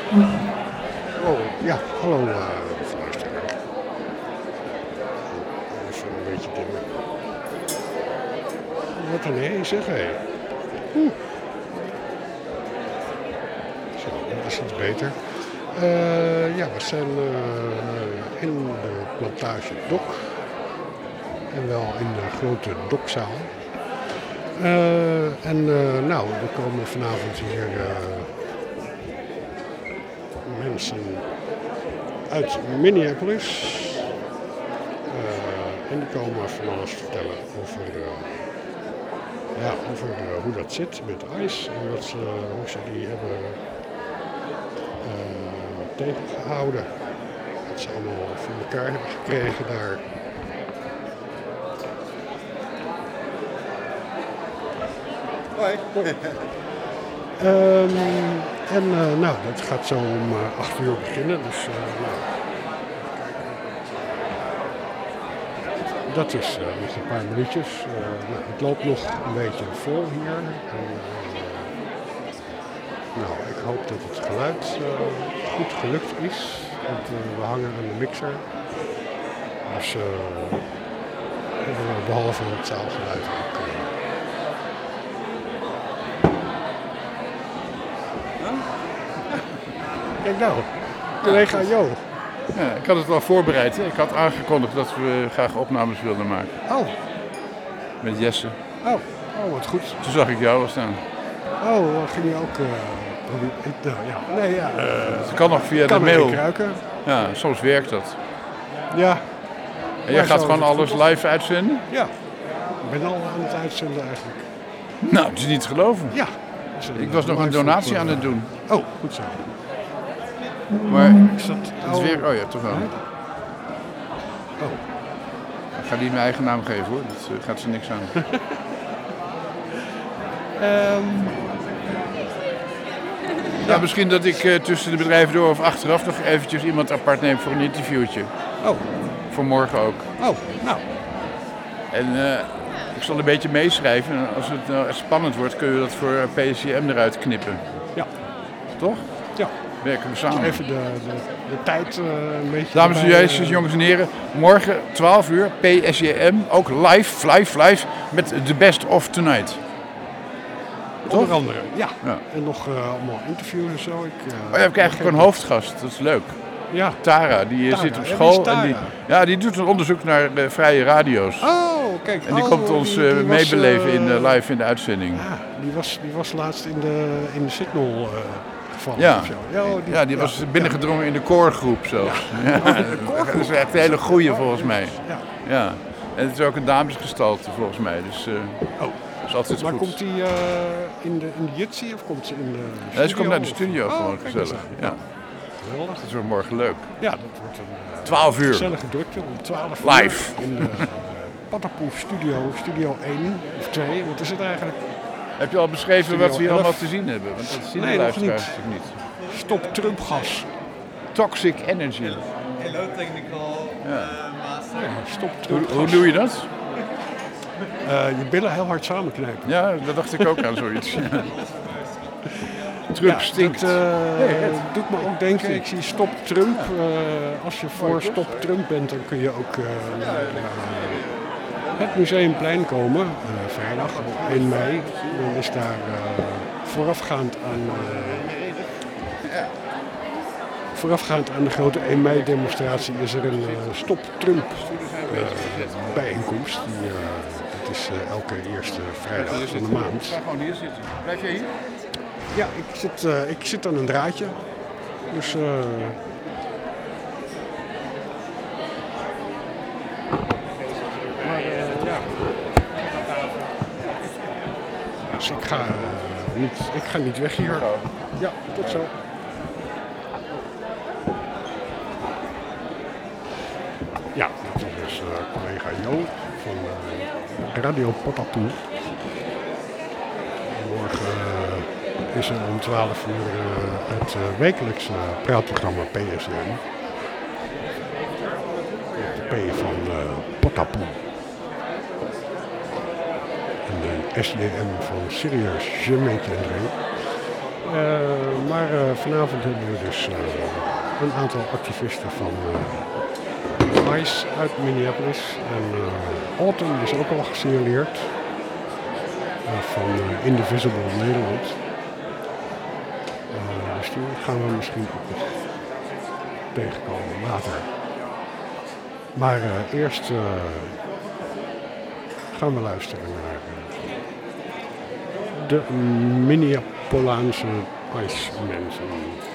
Oh, ja, hallo luisteraar. Even een beetje dimmen. Wat een nee, zeg hé. Zo, dat is iets beter. Ja, we zijn in de plantage Dok. En wel in de grote Dokzaal. Nou, er komen vanavond hier mensen uit Minneapolis. En die komen van alles vertellen over, hoe dat zit met ICE. En hoe ze die hebben tegengehouden. Dat ze allemaal voor elkaar hebben gekregen daar. Hoi. Nou, dat gaat zo om 8 uur beginnen. Dus dat is nog een paar minuutjes. Het loopt nog een beetje vol hier. Ik hoop dat het geluid goed gelukt is. Want we hangen aan de mixer. Dus hebben we behalve het zaalgeluid ook... Kijk nou, collega Jo. Ja, ik had het wel voorbereid. Hè? Ik had aangekondigd dat we graag opnames wilden maken. Oh. Met Jesse. Oh, wat goed. Toen zag ik jou al staan. Oh, ging je ook proberen? Ja. Nee, ja. Het kan nog via de kan mail. Ruiken. Ja, soms werkt dat. Ja. En jij gaat gewoon alles live uitzenden? Ja. Ik ben al aan het uitzenden eigenlijk. Nou, het is niet te geloven. Ja. Ik was nog een donatie aan het doen. Oh, goed zo. Maar is dat... het weer... Oh ja, toch wel. Oh. Ik ga niet mijn eigen naam geven hoor. Dat gaat ze niks aan. Ja, misschien dat ik tussen de bedrijven door of achteraf nog eventjes iemand apart neem voor een interviewtje. Oh. Voor morgen ook. Oh, nou. En ik zal een beetje meeschrijven. En als het nou spannend wordt, kunnen we dat voor PSCM eruit knippen. Ja. Toch? Ja. Werken we samen. Even de tijd een beetje... Dames en heren, jongens en heren. Morgen 12 uur, PSCM. Ook live. Met The Best of Tonight. Onder andere, ja. En nog allemaal interviews en zo. Ik krijg ook een hoofdgast, dat is leuk. Ja. Tara, die zit op school. En die doet een onderzoek naar vrije radio's. Oh, kijk. En die komt ons meebeleven live in de uitzending. Die was laatst in de Signal gevallen. Ja. Of zo. Die was binnengedrongen in de koorgroep zelfs. Ja. Dat is echt een hele goeie volgens mij. Ja. En het is ook een damesgestalte volgens mij. Dus, is altijd maar goed. komt die in de Jitsi of komt ze in de studio? Nee, ze komt naar de studio gewoon gezellig. Ja. Geweldig. Dat wordt morgen leuk. Ja, dat wordt een 12 uur. gezellige drukte om 12 live. uur in de Patapoe studio 1 of 2. Wat is het eigenlijk? Heb je al beschreven Studio wat we hier 11. allemaal te zien hebben? Want dat zien de nog luisteraars niet. natuurlijk niet. Stop Trumpgas. Toxic Energy. Hello technical master. Stop Trumpgas. Hoe doe je dat? Je billen heel hard samenknijpen. Ja, daar dacht ik ook aan zoiets. Trump stinkt. Dat doet me ook denken. Ik zie Stop Trump. Als je voor Stop Trump bent, dan kun je ook naar het Museumplein komen. Vrijdag, 1 mei. Dan is daar voorafgaand aan de grote 1 mei demonstratie is er een Stop Trump bijeenkomst. Dat is elke eerste vrijdag van de maand. Ga gewoon hier zitten. Blijf jij hier? Ja, ik zit aan een draadje. Dus Dus ik ga niet weg hier. Ja, tot zo. Ja, dat is dus collega Jo van Radio Patapoe. Morgen is er om 12 uur het wekelijkse praatprogramma PSM. De P van Patapoe. En de SJM van Serieus Je Meet Je en Drink. Maar vanavond hebben we dus een aantal activisten van ICE uit Minneapolis. En Autumn is ook al gesignaleerd van Indivisible Nederland. Dus die gaan we misschien ook nog tegenkomen later. Maar eerst gaan we luisteren naar de Minneapolaanse ICE mensen.